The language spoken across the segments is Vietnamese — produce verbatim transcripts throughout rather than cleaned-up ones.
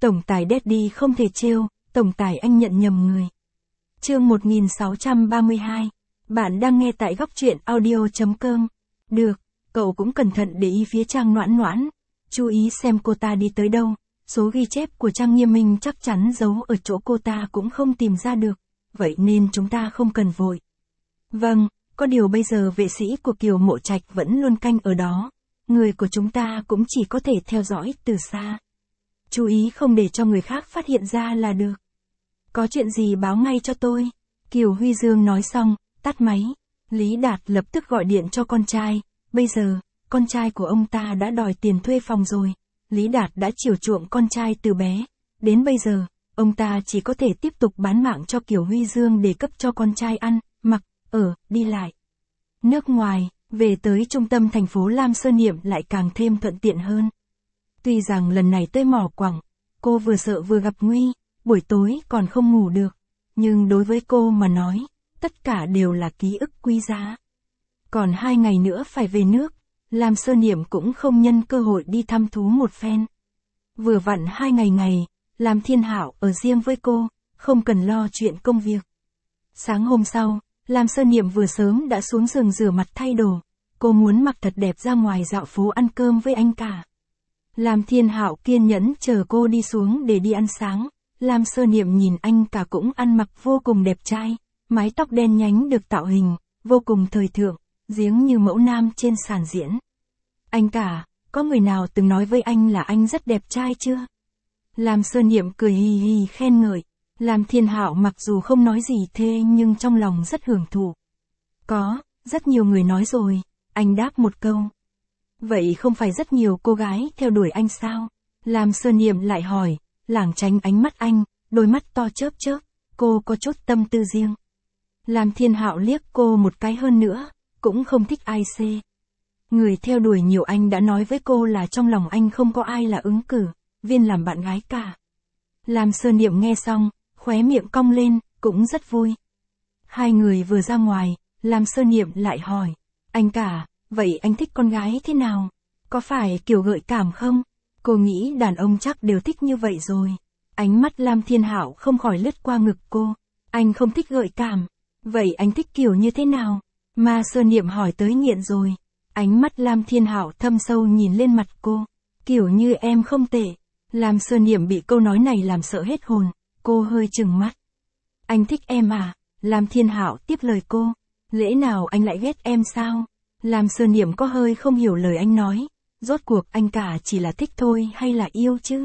Tổng tài Daddy không thể trêu, tổng tài anh nhận nhầm người. Chương một nghìn sáu trăm ba mươi hai. Bạn đang nghe tại góc truyện audio chấm com. Được, cậu cũng cẩn thận để ý phía Trang Noãn Noãn. Chú ý xem cô ta đi tới đâu. Số ghi chép của Trang Nghiêm Minh chắc chắn giấu ở chỗ cô ta cũng không tìm ra được. Vậy nên chúng ta không cần vội. Vâng, có điều bây giờ vệ sĩ của Kiều Mộ Trạch vẫn luôn canh ở đó. Người của chúng ta cũng chỉ có thể theo dõi từ xa. Chú ý không để cho người khác phát hiện ra là được. Có chuyện gì báo ngay cho tôi. Kiều Huy Dương nói xong, tắt máy. Lý Đạt lập tức gọi điện cho con trai. Bây giờ, con trai của ông ta đã đòi tiền thuê phòng rồi. Lý Đạt đã chiều chuộng con trai từ bé. Đến bây giờ, ông ta chỉ có thể tiếp tục bán mạng cho Kiều Huy Dương để cấp cho con trai ăn, mặc, ở, đi lại. Nước ngoài, về tới trung tâm thành phố Lam Sơn Niệm lại càng thêm thuận tiện hơn. Tuy rằng lần này tới mỏ quặng, cô vừa sợ vừa gặp nguy, buổi tối còn không ngủ được. Nhưng đối với cô mà nói, tất cả đều là ký ức quý giá. Còn hai ngày nữa phải về nước, Lam Sơn Niệm cũng không nhân cơ hội đi thăm thú một phen. Vừa vặn hai ngày ngày, Lam Thiên Hạo ở riêng với cô, không cần lo chuyện công việc. Sáng hôm sau, Lam Sơn Niệm vừa sớm đã xuống giường rửa mặt thay đồ. Cô muốn mặc thật đẹp ra ngoài dạo phố ăn cơm với anh cả. Lam Thiên Hạo kiên nhẫn chờ cô đi xuống để đi ăn sáng. Lam Sơn Niệm nhìn anh cả cũng ăn mặc vô cùng đẹp trai, mái tóc đen nhánh được tạo hình, vô cùng thời thượng, giếng như mẫu nam trên sàn diễn. Anh cả, có người nào từng nói với anh là anh rất đẹp trai chưa? Lam Sơn Niệm cười hì hì khen ngợi. Lam Thiên Hạo mặc dù không nói gì thế nhưng trong lòng rất hưởng thụ. Có, rất nhiều người nói rồi, anh đáp một câu. Vậy không phải rất nhiều cô gái theo đuổi anh sao? Lam Sơn Niệm lại hỏi, lảng tránh ánh mắt anh, đôi mắt to chớp chớp, cô có chút tâm tư riêng. Lam Thiên Hạo liếc cô một cái hơn nữa, cũng không thích ai xê. Người theo đuổi nhiều anh đã nói với cô là trong lòng anh không có ai là ứng cử, viên làm bạn gái cả. Lam Sơn Niệm nghe xong, khóe miệng cong lên, cũng rất vui. Hai người vừa ra ngoài, Lam Sơn Niệm lại hỏi, anh cả, vậy anh thích con gái thế nào? Có phải kiểu gợi cảm không? Cô nghĩ đàn ông chắc đều thích như vậy rồi. Ánh mắt Lam Thiên Hạo không khỏi lướt qua ngực cô. Anh không thích gợi cảm. Vậy anh thích kiểu như thế nào? Ma Sơn Niệm hỏi tới nghiện rồi. Ánh mắt Lam Thiên Hạo thâm sâu nhìn lên mặt cô. Kiểu như em không tệ. Lam Sơn Niệm bị câu nói này làm sợ hết hồn. Cô hơi trừng mắt. Anh thích em à? Lam Thiên Hạo tiếp lời cô. Lẽ nào anh lại ghét em sao? Lam Sơn Niệm có hơi không hiểu lời anh nói. Rốt cuộc anh cả chỉ là thích thôi hay là yêu chứ?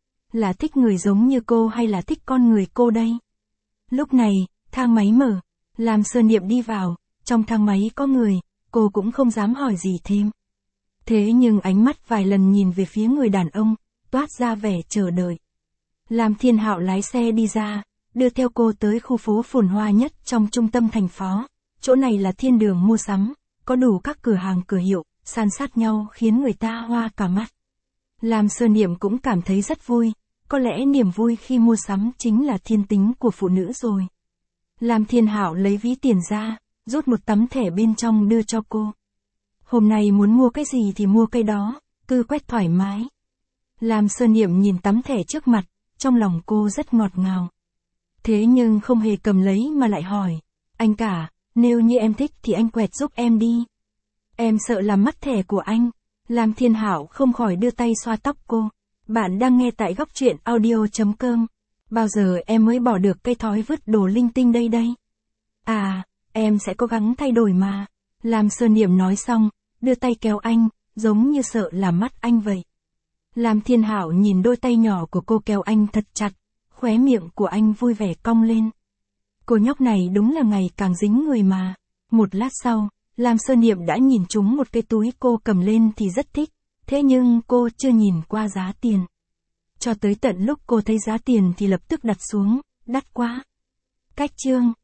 Là thích người giống như cô hay là thích con người cô đây? Lúc này, thang máy mở. Lam Sơn Niệm đi vào. Trong thang máy có người, cô cũng không dám hỏi gì thêm. Thế nhưng ánh mắt vài lần nhìn về phía người đàn ông, toát ra vẻ chờ đợi. Lam Thiên Hạo lái xe đi ra, đưa theo cô tới khu phố phồn hoa nhất trong trung tâm thành phố. Chỗ này là thiên đường mua sắm, có đủ các cửa hàng cửa hiệu, san sát nhau khiến người ta hoa cả mắt. Lam Sơn Niệm cũng cảm thấy rất vui, có lẽ niềm vui khi mua sắm chính là thiên tính của phụ nữ rồi. Lam Thiên Hạo lấy ví tiền ra, rút một tấm thẻ bên trong đưa cho cô. Hôm nay muốn mua cái gì thì mua cái đó, cứ quét thoải mái. Lam Sơn Niệm nhìn tấm thẻ trước mặt, trong lòng cô rất ngọt ngào. Thế nhưng không hề cầm lấy mà lại hỏi, anh cả, nếu như em thích thì anh quẹt giúp em đi. Em sợ làm mất thẻ của anh. Lam Thiên Hạo không khỏi đưa tay xoa tóc cô. Bạn đang nghe tại góc truyện audio chấm com. Bao giờ em mới bỏ được cái thói vứt đồ linh tinh đây đây? À, em sẽ cố gắng thay đổi mà. Lam Sơn Niệm nói xong, đưa tay kéo anh, giống như sợ làm mất anh vậy. Lam Thiên Hạo nhìn đôi tay nhỏ của cô kéo anh thật chặt, khóe miệng của anh vui vẻ cong lên. Cô nhóc này đúng là ngày càng dính người mà. Một lát sau, Lam Sơn Niệm đã nhìn trúng một cái túi cô cầm lên thì rất thích, thế nhưng cô chưa nhìn qua giá tiền. Cho tới tận lúc cô thấy giá tiền thì lập tức đặt xuống, đắt quá. Cách chương